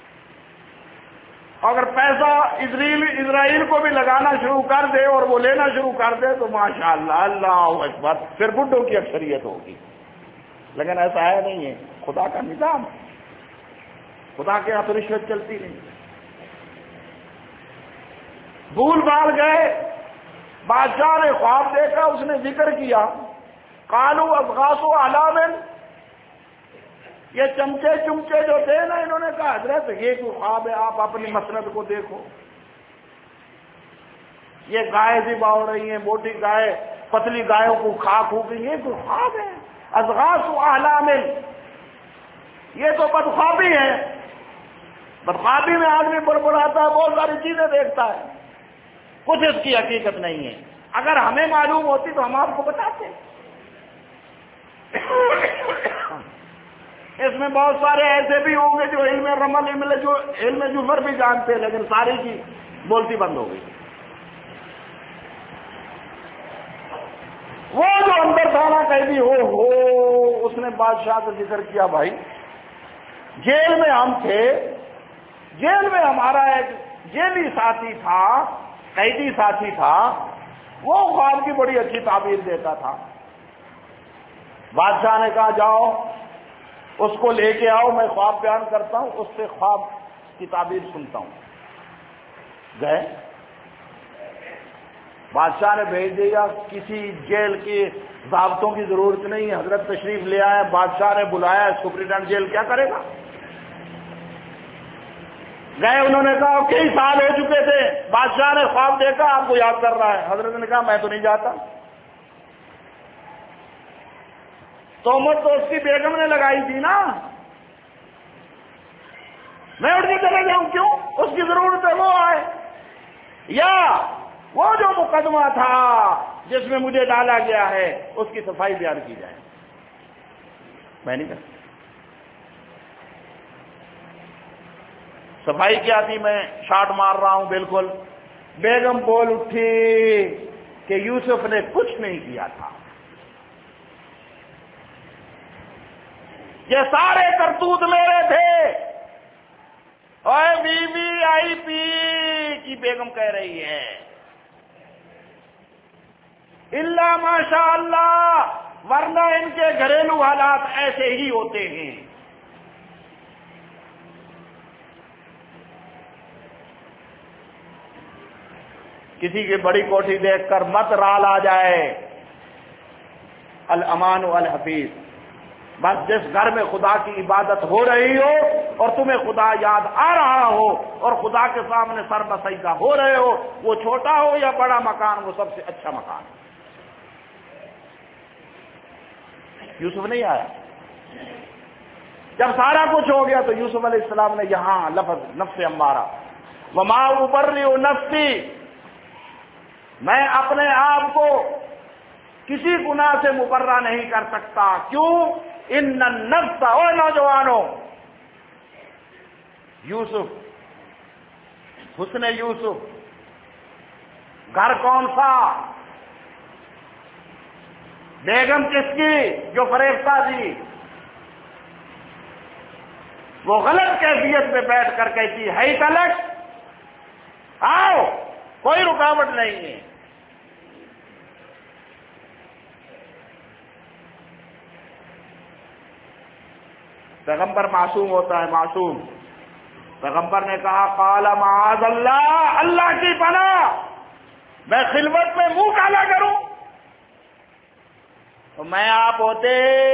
اگر پیسہ اسرائیل اسرائیل کو بھی لگانا شروع کر دے اور وہ لینا شروع کر دے تو ماشاءاللہ اللہ اکبر، پھر بڈھوں کی اکثریت ہوگی، لیکن ایسا ہے نہیں ہے، خدا کا نظام، خدا کے ہاتھ رشوت چلتی نہیں۔ بھول بھال گئے، بادشاہ نے خواب دیکھا، اس نے ذکر کیا، قالوا اضغاث احلام، یہ چمچے چمچے جو تھے نا، انہوں نے کہا حضرت یہ کوئی خواب ہے، آپ اپنی مسند کو دیکھو، یہ گائے ذبح ہو رہی ہیں، موٹی گائے پتلی گایوں کو کھا کھو کے، یہ کوئی خواب ہے؟ اضغاث احلام، یہ تو بدخوابی ہے، بدخوابی میں آدمی بڑبڑاتا ہے، بہت ساری چیزیں دیکھتا ہے، کچھ اس کی حقیقت نہیں ہے۔ اگر ہمیں معلوم ہوتی تو ہم آپ کو بتاتے۔ اس میں بہت سارے ایسے بھی ہوں گے جو علم رمل علم جو علم جوہر بھی جانتے ہیں، لیکن ساری کی بولتی بند ہو گئی۔ وہ جو اندر تھانا قیدی ہو ہو اس نے بادشاہ کو ذکر کیا، بھائی جیل میں ہم تھے، جیل میں ہمارا ایک جیلی ساتھی تھا، قیدی ساتھی تھا، وہ خواب کی بڑی اچھی تعبیر دیتا تھا۔ بادشاہ نے کہا جاؤ اس کو لے کے آؤ، میں خواب بیان کرتا ہوں، اس سے خواب کی تعبیر سنتا ہوں۔ گئے، بادشاہ نے بھیج دیا، کسی جیل کے ضابطوں کی ضرورت نہیں، حضرت تشریف لے آئے، بادشاہ نے بلایا، سپرنٹینڈنٹ جیل کیا کرے گا؟ گئے، انہوں نے کہا کئی سال ہو چکے تھے، بادشاہ نے خواب دیکھا آپ کو یاد کر رہا ہے۔ حضرت نے کہا میں تو نہیں جاتا۔ تہمت تو اس کی بیگم نے لگائی تھی نا، میں اٹھ کے چلے جاؤں کیوں؟ اس کی ضرورت ہے وہ آئے، یا وہ جو مقدمہ تھا جس میں مجھے ڈالا گیا ہے اس کی صفائی بیان کی جائے۔ میں نہیں کرتا۔ صفائی کیا تھی؟ میں شاٹ مار رہا ہوں بالکل، بیگم بول اٹھی کہ یوسف نے کچھ نہیں کیا تھا، یہ سارے کرتوت میرے تھے۔ اور بی بی آئی پی کی بیگم کہہ رہی ہے الا ماشاء اللہ، ورنہ ان کے گھریلو حالات ایسے ہی ہوتے ہیں۔ کسی کی بڑی کوٹھی دیکھ کر مت رال آ جائے، الامان والحفیظ، بس جس گھر میں خدا کی عبادت ہو رہی ہو اور تمہیں خدا یاد آ رہا ہو اور خدا کے سامنے سر بسیدہ ہو رہے ہو، وہ چھوٹا ہو یا بڑا مکان، وہ سب سے اچھا مکان ہے۔ یوسف نہیں آیا، جب سارا کچھ ہو گیا تو یوسف علیہ السلام نے یہاں لفظ نفس امارہ، وما ابرئ نفسی، میں اپنے آپ کو کسی گناہ سے مبرہ نہیں کر سکتا، کیوں؟ ان النفس، او نوجوانوں، یوسف، حسن یوسف، گھر کون سا؟ بیگم کس کی جو فریفتہ تھی؟ وہ غلط کیفیت میں بیٹھ کر کہتی ہے تلک، آؤ، کوئی رکاوٹ نہیں ہے۔ پیغمبر معصوم ہوتا ہے، معصوم۔ پیغمبر نے کہا قال معاذ اللہ، اللہ کی پناہ، میں خلوت میں منہ کالا کروں؟ تو میں آپ ہوتے،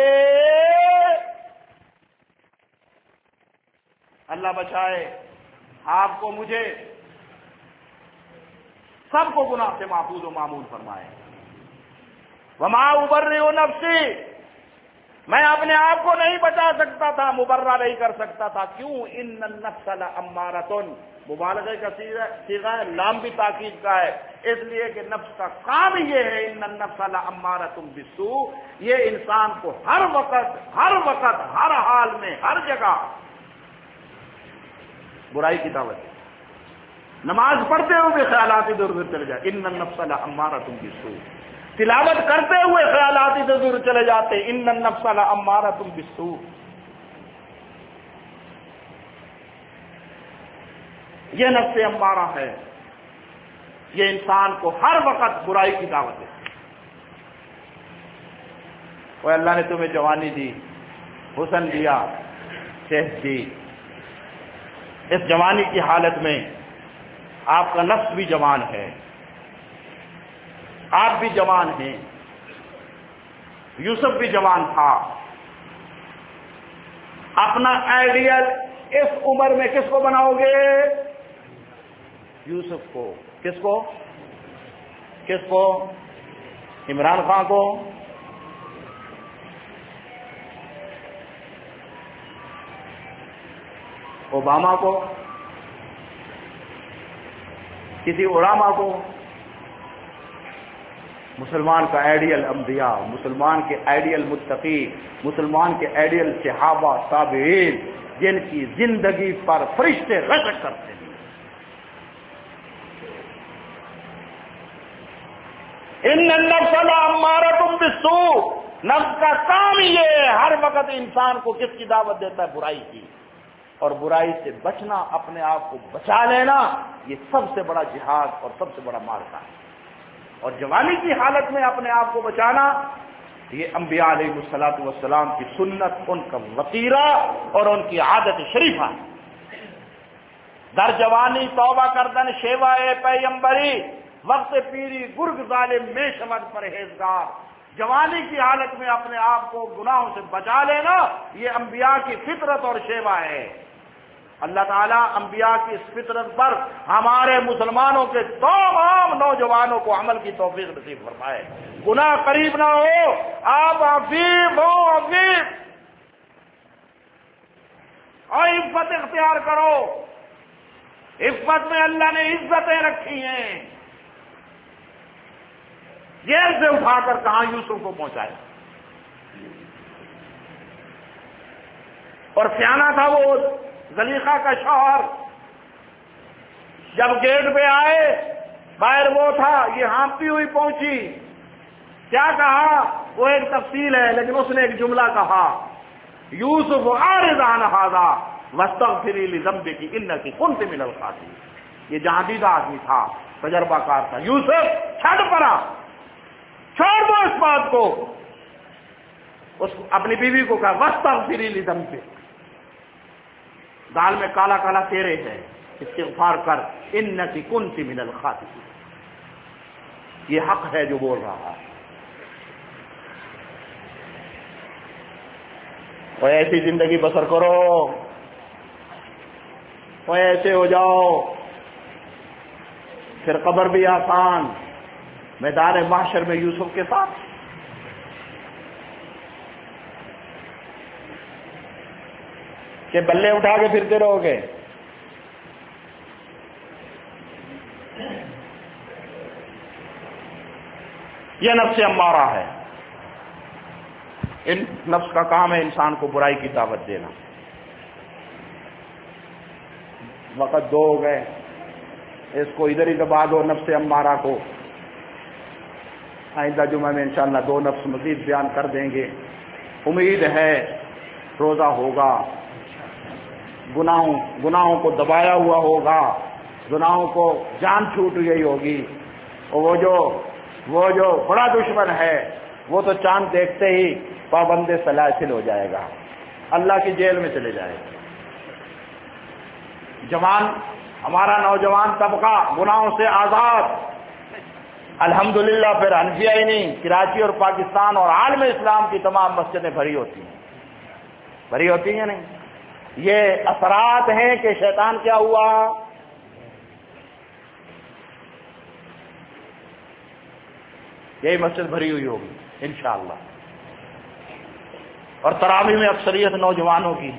اللہ بچائے آپ کو، مجھے، سب کو گناہ سے محفوظ و معمول فرمائے۔ وما ابرئ نفسی، میں اپنے آپ کو نہیں بچا سکتا تھا، مبرہ نہیں کر سکتا تھا، کیوں؟ ان النفس لامارۃ، مبالغہ کا صیغہ ہے، لام بھی تاکید کا ہے، اس لیے کہ نفس کا کام یہ ہے، ان النفس لامارۃ بالسوء، یہ انسان کو ہر وقت ہر وقت ہر حال میں ہر جگہ برائی کی دعوت ہے۔ نماز پڑھتے ہوئے خیالات ادھر ادھر چلے جائے، ان النفس لامارۃ بالسوء، تلاوت کرتے ہوئے خیالات ادھر ادھر چلے جاتے، ان النفس لامارۃ بالسوء۔ یہ نفس امارہ ہے، یہ انسان کو ہر وقت برائی کی دعوت ہے۔ وہ اللہ نے تمہیں جوانی دی، حسن دیا، صحت دی، اس جوانی کی حالت میں آپ کا نفس بھی جوان ہے، آپ بھی جوان ہیں، یوسف بھی جوان تھا۔ اپنا آئیڈیل اس عمر میں کس کو بناؤ گے؟ یوسف کو۔ کس کو؟ کس کو؟ عمران خان کو؟ اوباما کو؟ کسی اوراما کو؟ مسلمان کا آئیڈیل انبیاء، مسلمان کے آئیڈیل متقی، مسلمان کے آئیڈیل صحابہ تابعین، جن کی زندگی پر فرشتے رشک کرتے ہیں۔ ان النفس لامارۃ بالسوء، نفس کا کام یہ ہے ہر وقت انسان کو کس کی دعوت دیتا ہے؟ برائی کی، اور برائی سے بچنا، اپنے آپ کو بچا لینا، یہ سب سے بڑا جہاد اور سب سے بڑا معرکہ ہے۔ اور جوانی کی حالت میں اپنے آپ کو بچانا، یہ انبیاء علیہ الصلوۃ والسلام کی سنت، ان کا وطیرہ اور ان کی عادت شریفہ ہے۔ در جوانی توبہ کردن شیوائے پیمبری، وقت پیری گرگ ظالم میں شمد پرہیزگار، جوانی کی حالت میں اپنے آپ کو گناہوں سے بچا لینا، یہ انبیاء کی فطرت اور شیوا ہے۔ اللہ تعالیٰ انبیاء کی اس فطرت پر ہمارے مسلمانوں کے تمام نوجوانوں کو عمل کی توفیق نصیب فرمائے. گناہ قریب نہ ہو، آپ عفیف ہو، عفیف اور عفت اختیار کرو. عفت میں اللہ نے عزتیں رکھی ہیں. جیل سے اٹھا کر کہاں یوسف کو پہنچایا، اور سیانا تھا وہ زلیخا کا شوہر. جب گیٹ پہ آئے، باہر وہ تھا، یہ ہانپتی ہوئی پہنچی. کیا کہا وہ ایک تفصیل ہے، لیکن اس نے ایک جملہ کہا، یوسف اعرض عن ھذا واستغفری لذنبک انک کنت من الخاطئین. یہ جہاندیدہ آدمی تھا، تجربہ کار تھا. یوسف چھڑ پڑا، چھوڑ دو اس بات کو. اس اپنی بیوی کو کہا واستغفری لذنبک، دال میں کالا کالا تیرے ہے، استغفار کر، انک کنت من الخاطئین. یہ حق ہے جو بول رہا ہے. اور ایسی زندگی بسر کرو، اور ایسے ہو جاؤ، پھر قبر بھی آسان، میدان محشر میں یوسف کے ساتھ. کہ بلے اٹھا کے پھرتے رہو گے. یہ نفس امارہ ہے. ان نفس کا کام ہے انسان کو برائی کی دعوت دینا. وقت دو ہو گئے، اس کو ادھر ہی دبا دو نفس امارہ کو. آئندہ جمعہ میں انشاءاللہ دو نفس مزید بیان کر دیں گے. امید ہے روزہ ہوگا، گناہوں گناہوں کو دبایا ہوا ہوگا، گناہوں کو جان چھوٹ گئی ہوگی. اور وہ جو وہ جو بڑا دشمن ہے وہ تو چاند دیکھتے ہی پابند سلاسل ہو جائے گا، اللہ کی جیل میں چلے جائے گا. جوان ہمارا نوجوان طبقہ گناہوں سے آزاد، الحمدللہ. پھر حنفیہ ہی نہیں، کراچی اور پاکستان اور عالم اسلام کی تمام مسجدیں بھری ہوتی ہیں. بھری ہوتی ہیں نہیں؟ یہ اثرات ہیں کہ شیطان کیا ہوا، یہی مسجد بھری ہوئی ہوگی انشاءاللہ. اور تراویح میں اکثریت نوجوانوں کی.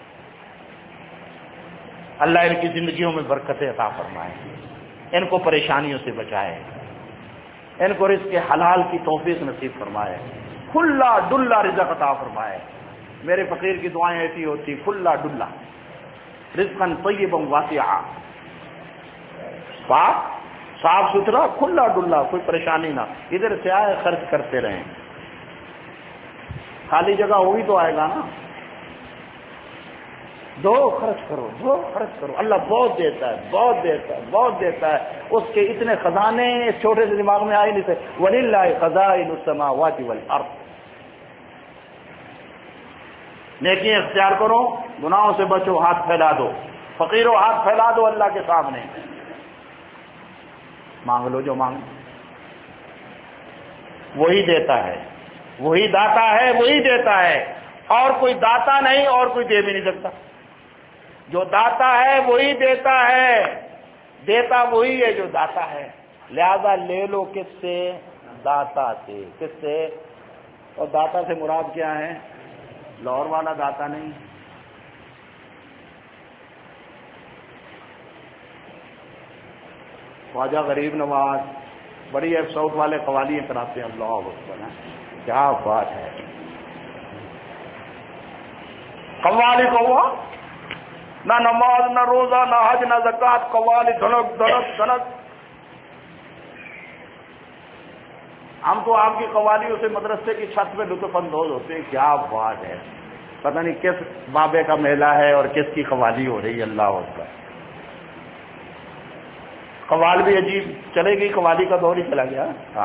اللہ ان کی زندگیوں میں برکتیں عطا فرمائے، ان کو پریشانیوں سے بچائے، ان کو رزق حلال کی توفیق نصیب فرمائے، کھلا ڈلا رزق عطا فرمائے. میرے فقیر کی دعائیں ایسی ہوتی، کھلا ڈلا رزقا طیبا واسعا، پاک صاف ستھرا کھلا ڈلا، کوئی پریشانی نہ. ادھر سے آئے خرچ کرتے رہیں، خالی جگہ ہوئی تو آئے گا نا. دو خرچ کرو، دو خرچ کرو. اللہ بہت دیتا ہے، بہت دیتا ہے، بہت دیتا ہے. اس کے اتنے خزانے اس چھوٹے سے دماغ میں آئے نہیں تھے. وَلِلَّهِ خَزَائِنُ السَّمَاوَاتِ وَالْأَرْضِ. نیکیاں اختیار کرو، گناہوں سے بچو، ہاتھ پھیلا دو. فقیروں ہاتھ پھیلا دو اللہ کے سامنے، مانگ لو جو مانگ. وہی دیتا ہے، وہی داتا ہے، وہی دیتا ہے. اور کوئی داتا نہیں، اور کوئی دے بھی نہیں سکتا. جو داتا ہے وہی دیتا ہے، دیتا وہی ہے جو داتا ہے. لہذا لے لو کس سے؟ داتا سے. کس سے؟ اور داتا سے مراد کیا ہے؟ لاہور والا داتا نہیں، خواجہ غریب نواز بڑی ایپساؤٹ والے قوالیاں کراتے ہیں. اللہ اکبر، کیا بات ہے. قوالی کو ہوا نہ نماز نہ روزہ نہ حج نہ زکات، قوالی دھڑک دھڑک دھڑک. ہم تو آپ کی قوالیوں سے مدرسے کی چھت پہ لطف اندوز ہوتے ہیں. کیا بات ہے، پتہ نہیں کس بابے کا میلہ ہے اور کس کی قوالی ہو رہی ہے. اللہ اکبر. قوال بھی عجیب چلے گئی، قوالی کا دور ہی چلا گیا. ہاں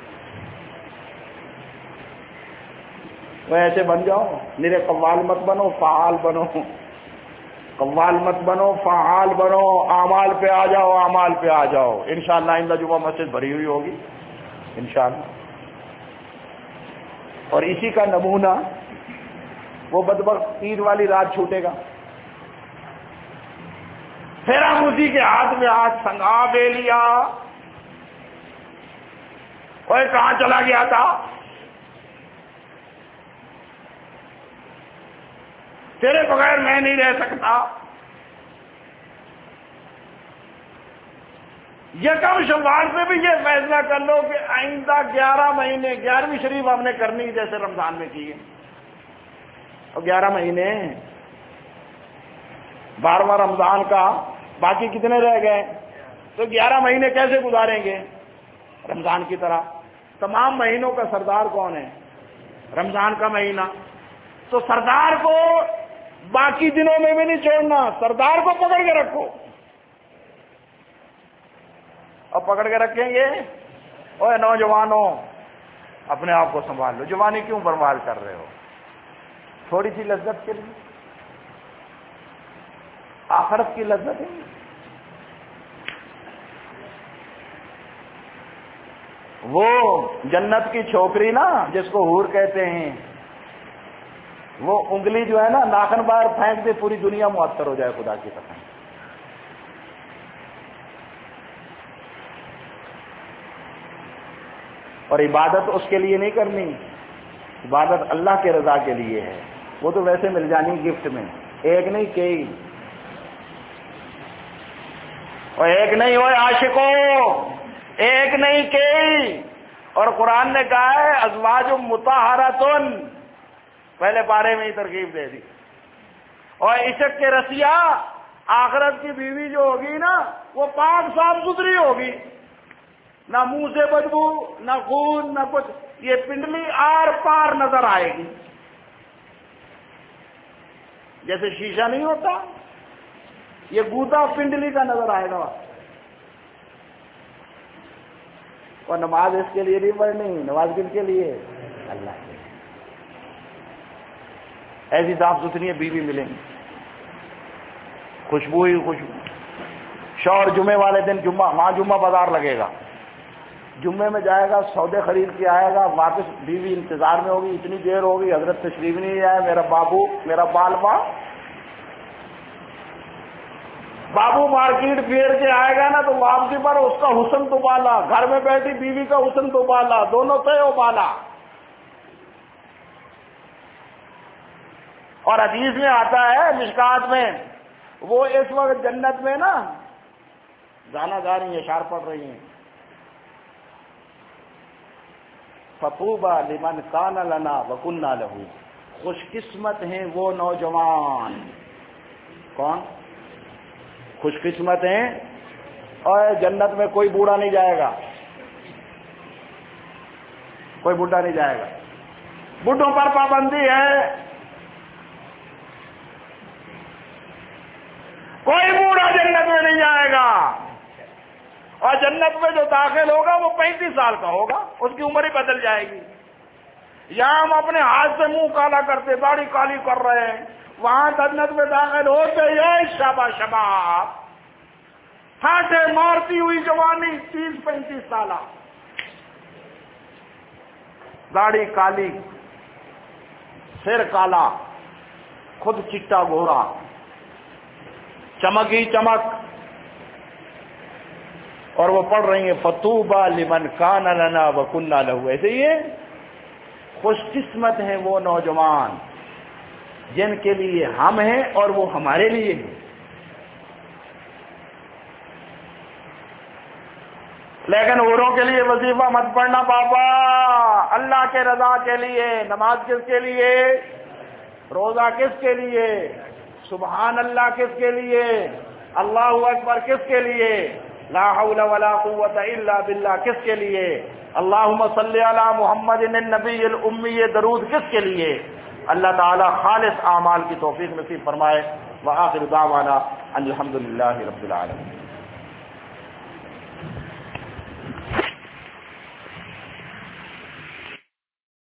وہ ایسے بن جاؤ، میرے قوال مت بنو، فعال بنو. قوال مت بنو، فعال بنو. اعمال پہ آ جاؤ، اعمال پہ آ جاؤ. انشاءاللہ آئندہ جمعہ مسجد بھری ہوئی ہوگی انشاءاللہ. اور اسی کا نمونہ وہ بدبخت عید والی رات چھوٹے گا. پھر ہم اسی کے ہاتھ میں ہاتھ سنگا دے لیا. اوے کہاں چلا گیا تھا؟ تیرے بغیر میں نہیں رہ سکتا. یکم شوال پہ بھی یہ فیصلہ کر لو کہ آئندہ گیارہ مہینے گیارہویں شریف ہم نے کرنی جیسے رمضان میں کی ہے. اور گیارہ مہینے بارہواں رمضان کا باقی کتنے رہ گئے؟ تو گیارہ مہینے کیسے گزاریں گے؟ رمضان کی طرح. تمام مہینوں کا سردار کون ہے؟ رمضان کا مہینہ. تو سردار کو باقی دنوں میں بھی نہیں چھوڑنا، سردار کو پکڑ کے رکھو. اور پکڑ کے رکھیں گے. اوے نوجوانوں اپنے آپ کو سنبھال لو. جوانی کیوں برباد کر رہے ہو؟ تھوڑی سی لذت کے لیے، آخرت کی لذت ہے. وہ جنت کی چھوکری نا جس کو حور کہتے ہیں، وہ انگلی جو ہے نا ناخن باہر پھینک دے پوری دنیا معطر ہو جائے. خدا کی قسم. اور عبادت اس کے لیے نہیں کرنی، عبادت اللہ کے رضا کے لیے ہے. وہ تو ویسے مل جانی گفٹ میں. ایک نہیں کئی، اور ایک نہیں ہوئے عاشقوں، ایک نہیں کئی. اور قرآن نے کہا ہے ازواج مطہراتن، پہلے پارے میں ہی ترغیب دے دی. اور عشق کے رسیا آخرت کی بیوی جو ہوگی نا وہ پاک صاف ستھری ہوگی، نہ منہ سے بدبو، نہ خون، نہ کچھ. یہ پنڈلی آر پار نظر آئے گی، جیسے شیشہ نہیں ہوتا، یہ گوتا پنڈلی کا نظر آئے گا. اور نماز اس کے لیے نہیں پڑھنی، نماز کس کے لیے؟ اللہ کے لیے. ایسی صاف ستھری بیوی ملیں گی، خوشبو ہی خوشبو. شوہر جمعے والے دن جمعہ وہاں جمعہ بازار لگے گا، جمعے میں جائے گا، سودے خرید کے آئے گا، واپس بیوی انتظار میں ہوگی. اتنی دیر ہوگی حضرت تشریف نہیں آئے، میرا بابو، میرا بال ماں. بابو مارکیٹ پھیر کے آئے گا نا تو واپسی پر اس کا حسن تو بالا، گھر میں بیٹھی بیوی کا حسن تو بالا، دونوں تھے وہ بالا. اور حدیث میں آتا ہے مشکات میں، وہ اس وقت جنت میں نا گانا گا رہی ہیں، اشعار پڑھ رہی ہیں. فطوبى لمن كان لنا وكنا له، خوش قسمت ہیں وہ نوجوان. کون خوش قسمت ہیں؟ اور جنت میں کوئی بوڑھا نہیں جائے گا، کوئی بوڑھا نہیں جائے گا. بوڑھوں پر پابندی ہے، کوئی بوڑھا جنت میں نہیں جائے گا. اور جنت میں جو داخل ہوگا وہ پینتیس سال کا ہوگا، اس کی عمر ہی بدل جائے گی. یہاں ہم اپنے ہاتھ سے منہ کالا کرتے، داڑھی کالی کر رہے ہیں، وہاں جنت میں داخل ہوتے یہ شبا شباب، ٹھاٹے مارتی ہوئی جوانی، تیس پینتیس سالہ، داڑھی کالی، سر کالا، خود چٹا گورا، چمک ہی چمک. اور وہ پڑھ رہی ہیں فطوبى لمن كان لنا وكنا له. ایسے ہی ہے، خوش قسمت ہیں وہ نوجوان جن کے لیے ہم ہیں اور وہ ہمارے لیے ہیں. لیکن اوروں کے لیے وظیفہ مت پڑھنا پاپا، اللہ کے رضا کے لیے. نماز کس کے لیے؟ روزہ کس کے لیے؟ سبحان اللہ کس کے لیے؟ اللہ اکبر کس کے لیے؟ لا حول ولا قوت الا باللہ کس کے لیے؟ اللہم صلی علی محمد النبی الامی درود کس کے لیے؟ اللہ تعالی خالص اعمال کی توفیق نصیب فرمائے. وآخر دعوانا ان الحمد للہ رب العالمین.